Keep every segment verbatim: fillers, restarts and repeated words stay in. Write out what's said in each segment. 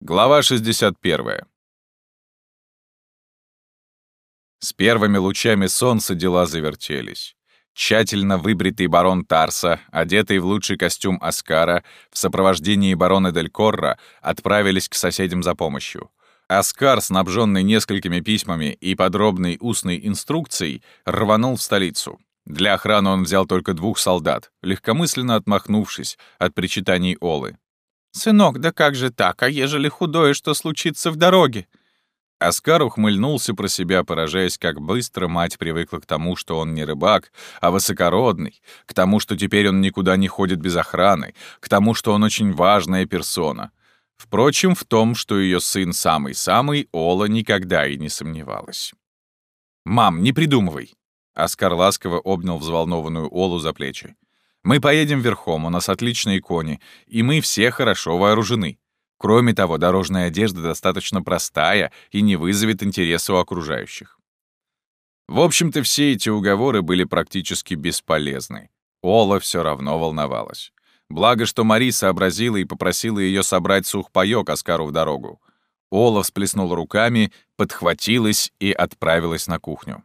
Глава шестьдесят первая. С первыми лучами солнца дела завертелись. Тщательно выбритый барон Тарса, одетый в лучший костюм Оскара, в сопровождении барона Дель Корро отправились к соседям за помощью. Оскар, снабженный несколькими письмами и подробной устной инструкцией, рванул в столицу. Для охраны он взял только двух солдат, легкомысленно отмахнувшись от причитаний Олы. «Сынок, да как же так, а ежели худое, что случится в дороге?» Оскар ухмыльнулся про себя, поражаясь, как быстро мать привыкла к тому, что он не рыбак, а высокородный, к тому, что теперь он никуда не ходит без охраны, к тому, что он очень важная персона. Впрочем, в том, что ее сын самый-самый, Ола никогда и не сомневалась. «Мам, не придумывай!» Оскар ласково обнял взволнованную Олу за плечи. «Мы поедем верхом, у нас отличные кони, и мы все хорошо вооружены. Кроме того, дорожная одежда достаточно простая и не вызовет интереса у окружающих». В общем-то, все эти уговоры были практически бесполезны. Ола все равно волновалась. Благо, что Мари сообразила и попросила ее собрать сухпайок Оскару в дорогу. Ола всплеснула руками, подхватилась и отправилась на кухню.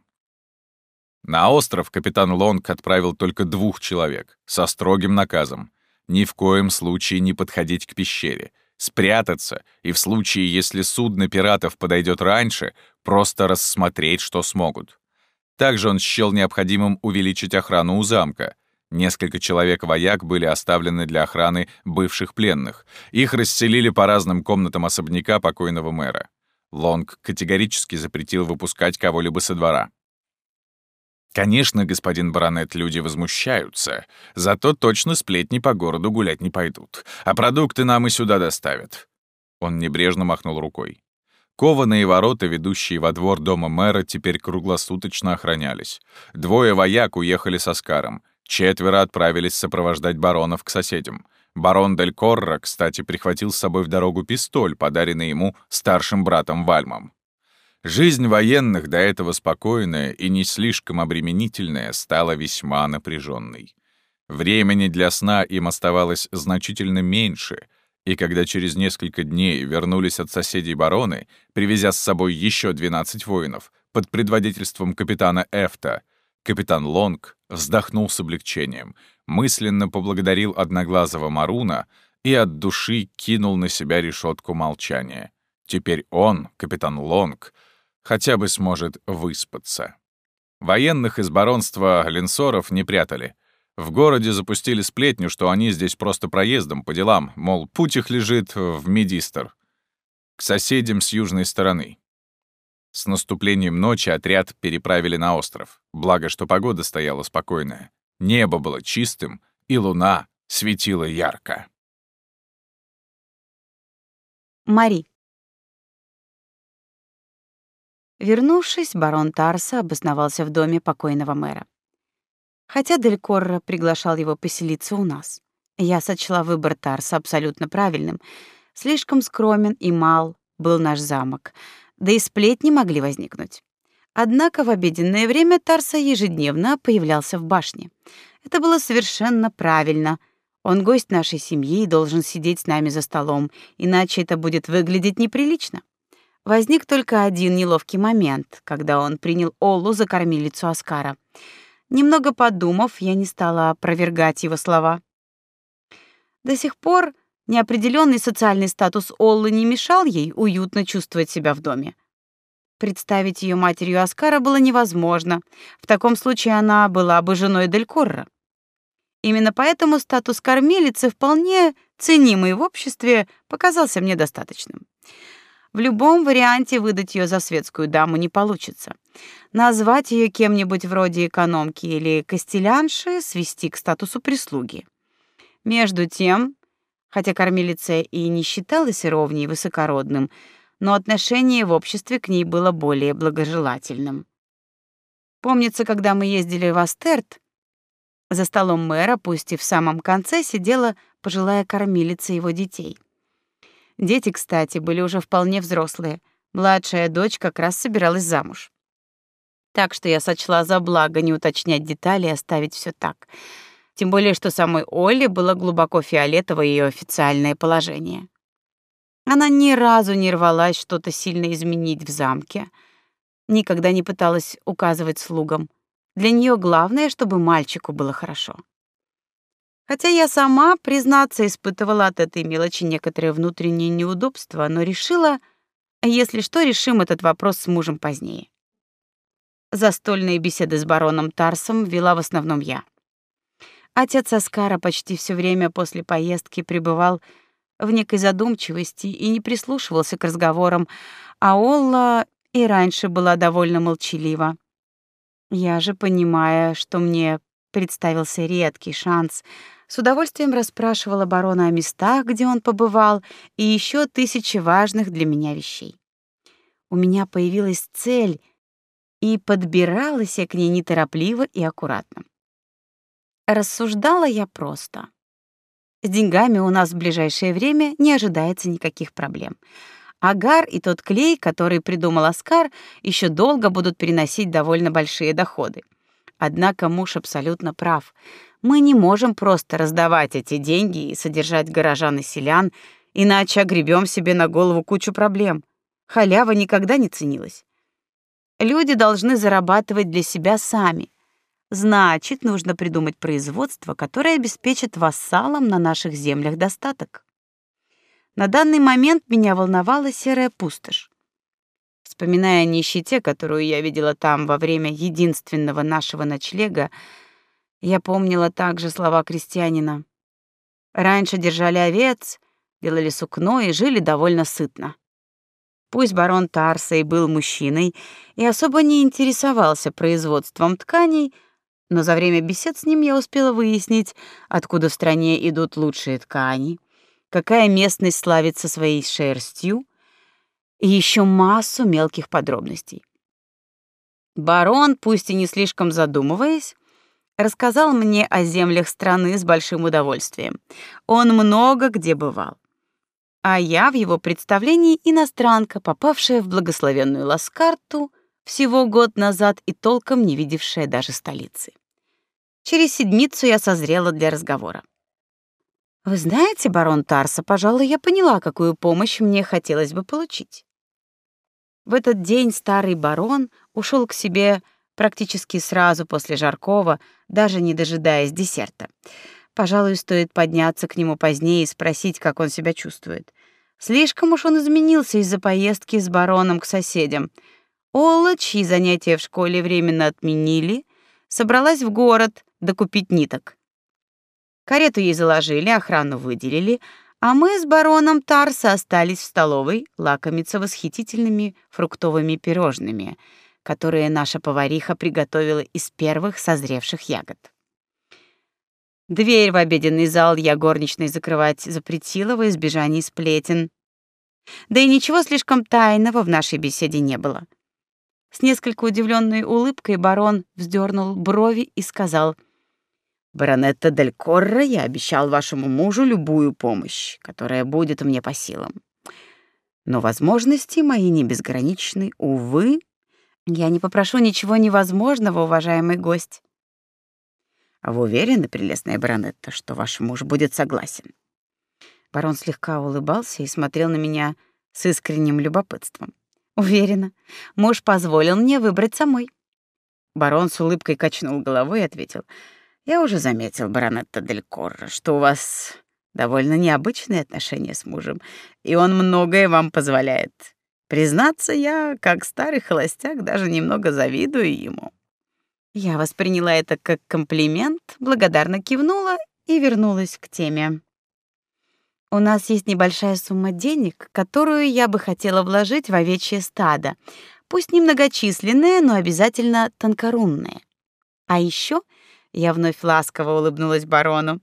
На остров капитан Лонг отправил только двух человек, со строгим наказом. Ни в коем случае не подходить к пещере, спрятаться и в случае, если судно пиратов подойдет раньше, просто рассмотреть, что смогут. Также он счел необходимым увеличить охрану у замка. Несколько человек-вояк были оставлены для охраны бывших пленных. Их расселили по разным комнатам особняка покойного мэра. Лонг категорически запретил выпускать кого-либо со двора. Конечно, господин баронет, люди возмущаются, зато точно сплетни по городу гулять не пойдут, а продукты нам и сюда доставят. Он небрежно махнул рукой. Кованые ворота, ведущие во двор дома мэра, теперь круглосуточно охранялись. Двое вояк уехали с Оскаром, четверо отправились сопровождать баронов к соседям. Барон Дель Корро, кстати, прихватил с собой в дорогу пистоль, подаренный ему старшим братом Вальмом. Жизнь военных, до этого спокойная и не слишком обременительная, стала весьма напряженной. Времени для сна им оставалось значительно меньше, и когда через несколько дней вернулись от соседей бароны, привезя с собой еще двенадцать воинов под предводительством капитана Эфта, капитан Лонг вздохнул с облегчением, мысленно поблагодарил одноглазого Маруна и от души кинул на себя решетку молчания. Теперь он, капитан Лонг, хотя бы сможет выспаться. Военных из баронства Ленсоров не прятали. В городе запустили сплетню, что они здесь просто проездом, по делам, мол, путь их лежит в Медистер, к соседям с южной стороны. С наступлением ночи отряд переправили на остров, благо, что погода стояла спокойная. Небо было чистым, и луна светила ярко. Мари. Вернувшись, барон Тарса обосновался в доме покойного мэра. Хотя Дель Корро приглашал его поселиться у нас, я сочла выбор Тарса абсолютно правильным. Слишком скромен и мал был наш замок, да и сплетни могли возникнуть. Однако в обеденное время Тарса ежедневно появлялся в башне. Это было совершенно правильно. Он гость нашей семьи и должен сидеть с нами за столом, иначе это будет выглядеть неприлично. Возник только один неловкий момент, когда он принял Оллу за кормилицу Оскара. Немного подумав, я не стала опровергать его слова. До сих пор неопределенный социальный статус Оллы не мешал ей уютно чувствовать себя в доме. Представить ее матерью Оскара было невозможно. В таком случае она была бы женой Дель Корро. Именно поэтому статус кормилицы, вполне ценимый в обществе, показался мне достаточным. В любом варианте выдать ее за светскую даму не получится. Назвать ее кем-нибудь вроде экономки или костелянши, свести к статусу прислуги. Между тем, хотя кормилица и не считалась ровней высокородным, но отношение в обществе к ней было более благожелательным. Помнится, когда мы ездили в Астерт, за столом мэра, пусть и в самом конце, сидела пожилая кормилица его детей. Дети, кстати, были уже вполне взрослые. Младшая дочь как раз собиралась замуж. Так что я сочла за благо не уточнять детали и оставить все так. Тем более, что самой Олле было глубоко фиолетово ее официальное положение. Она ни разу не рвалась что-то сильно изменить в замке, никогда не пыталась указывать слугам. Для нее главное, чтобы мальчику было хорошо. Хотя я сама, признаться, испытывала от этой мелочи некоторое внутреннее неудобство, но решила, если что, решим этот вопрос с мужем позднее. Застольные беседы с бароном Тарсом вела в основном я. Отец Оскара почти все время после поездки пребывал в некой задумчивости и не прислушивался к разговорам, а Олла и раньше была довольно молчалива. Я же, понимая, что мне представился редкий шанс, с удовольствием расспрашивала барона о местах, где он побывал, и еще тысячи важных для меня вещей. У меня появилась цель, и подбиралась я к ней неторопливо и аккуратно. Рассуждала я просто. С деньгами у нас в ближайшее время не ожидается никаких проблем. Агар и тот клей, который придумал Оскар, еще долго будут приносить довольно большие доходы. Однако муж абсолютно прав. Мы не можем просто раздавать эти деньги и содержать горожан и селян, иначе огребем себе на голову кучу проблем. Халява никогда не ценилась. Люди должны зарабатывать для себя сами. Значит, нужно придумать производство, которое обеспечит вассалам на наших землях достаток. На данный момент меня волновала серая пустошь. Вспоминая о нищете, которую я видела там во время единственного нашего ночлега, я помнила также слова крестьянина. Раньше держали овец, делали сукно и жили довольно сытно. Пусть барон Тарса и был мужчиной и особо не интересовался производством тканей, но за время бесед с ним я успела выяснить, откуда в стране идут лучшие ткани, какая местность славится своей шерстью, и еще массу мелких подробностей. Барон, пусть и не слишком задумываясь, рассказал мне о землях страны с большим удовольствием. Он много где бывал. А я в его представлении иностранка, попавшая в благословенную Ласкарту всего год назад и толком не видевшая даже столицы. Через седмицу я созрела для разговора. Вы знаете, барон Тарса, пожалуй, я поняла, какую помощь мне хотелось бы получить. В этот день старый барон ушел к себе практически сразу после жаркого, даже не дожидаясь десерта. Пожалуй, стоит подняться к нему позднее и спросить, как он себя чувствует. Слишком уж он изменился из-за поездки с бароном к соседям. Олла, чьи занятия в школе временно отменили, собралась в город докупить ниток. Карету ей заложили, охрану выделили, а мы с бароном Тарса остались в столовой лакомиться восхитительными фруктовыми пирожными, которые наша повариха приготовила из первых созревших ягод. Дверь в обеденный зал я горничной закрывать запретила во избежание сплетен. Да и ничего слишком тайного в нашей беседе не было. С несколько удивленной улыбкой барон вздернул брови и сказал: «Баронетта дель Корро, я обещал вашему мужу любую помощь, которая будет мне по силам. Но возможности мои не безграничны, увы. Я не попрошу ничего невозможного, уважаемый гость». «А вы уверены, прелестная баронетта, что ваш муж будет согласен?» Барон слегка улыбался и смотрел на меня с искренним любопытством. «Уверена. Муж позволил мне выбрать самой». Барон с улыбкой качнул головой и ответил: «Я уже заметил, баронетта дель Корро, что у вас довольно необычные отношения с мужем, и он многое вам позволяет. Признаться, я, как старый холостяк, даже немного завидую ему». Я восприняла это как комплимент, благодарно кивнула и вернулась к теме. У нас есть небольшая сумма денег, которую я бы хотела вложить в овечье стадо. Пусть немногочисленное, но обязательно тонкорунное. А еще я вновь ласково улыбнулась барону.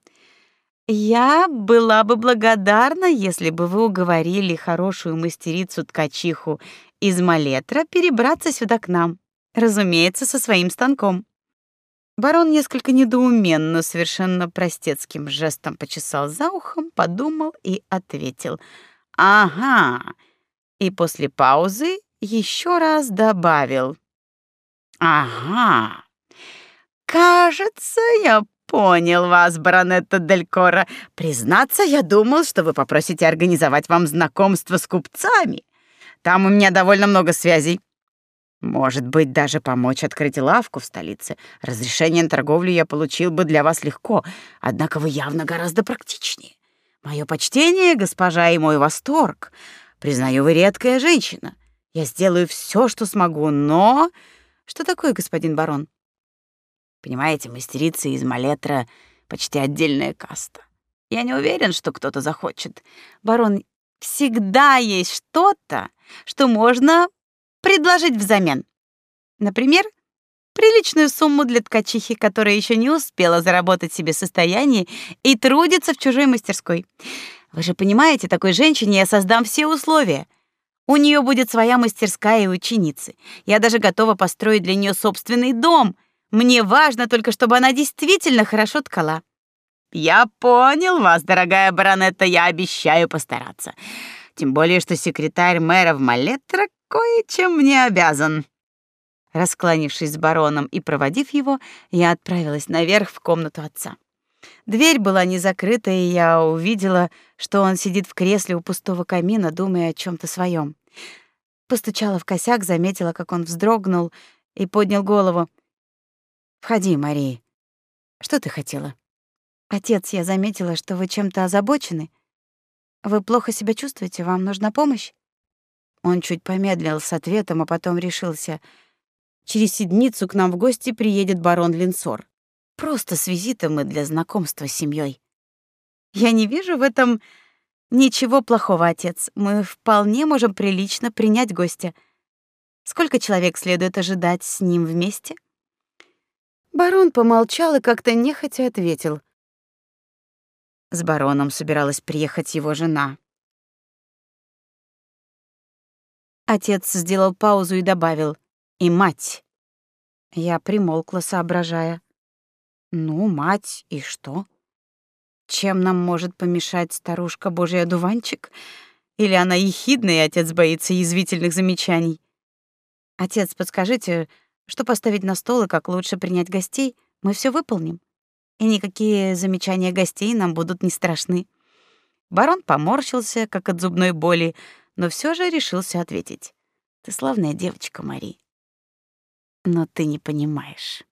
Я была бы благодарна, если бы вы уговорили хорошую мастерицу-ткачиху из Малетра перебраться сюда к нам. Разумеется, со своим станком. Барон несколько недоуменно, совершенно простецким жестом почесал за ухом, подумал и ответил: «Ага». И после паузы еще раз добавил: «Ага. Кажется, я понял вас, баронетта Дель Корро. Признаться, я думал, что вы попросите организовать вам знакомство с купцами. Там у меня довольно много связей. Может быть, даже помочь открыть лавку в столице. Разрешение на торговлю я получил бы для вас легко, однако вы явно гораздо практичнее. Мое почтение, госпожа, и мой восторг. Признаю, вы редкая женщина. Я сделаю все, что смогу, но... Что такое, господин барон? Понимаете, мастерицы из Малетра — почти отдельная каста. Я не уверен, что кто-то захочет. Барон, всегда есть что-то, что можно предложить взамен. Например, приличную сумму для ткачихи, которая еще не успела заработать себе состояние и трудится в чужой мастерской. Вы же понимаете, такой женщине я создам все условия. У нее будет своя мастерская и ученицы. Я даже готова построить для нее собственный дом. Мне важно только, чтобы она действительно хорошо ткала. Я понял вас, дорогая баронетта, я обещаю постараться. Тем более, что секретарь мэра в Малетра кое-чем мне обязан. Раскланившись с бароном и проводив его, я отправилась наверх в комнату отца. Дверь была не закрыта, и я увидела, что он сидит в кресле у пустого камина, думая о чем то своем. Постучала в косяк, заметила, как он вздрогнул и поднял голову. «Входи, Мария. Что ты хотела?» «Отец, я заметила, что вы чем-то озабочены. Вы плохо себя чувствуете? Вам нужна помощь?» Он чуть помедлил с ответом, а потом решился. «Через седмицу к нам в гости приедет барон Линсор. Просто с визитом и для знакомства с семьей. Я не вижу в этом ничего плохого, отец. Мы вполне можем прилично принять гостя. Сколько человек следует ожидать с ним вместе?» Барон помолчал и как-то нехотя ответил. С бароном собиралась приехать его жена. Отец сделал паузу и добавил: «И мать». Я примолкла, соображая. «Ну, мать, и что? Чем нам может помешать старушка Божий одуванчик? Или она ехидна, и отец боится язвительных замечаний? Отец, подскажите, что поставить на стол и как лучше принять гостей? Мы все выполним, и никакие замечания гостей нам будут не страшны». Барон поморщился, как от зубной боли, но все же решился ответить: «Ты славная девочка, Мари, но ты не понимаешь.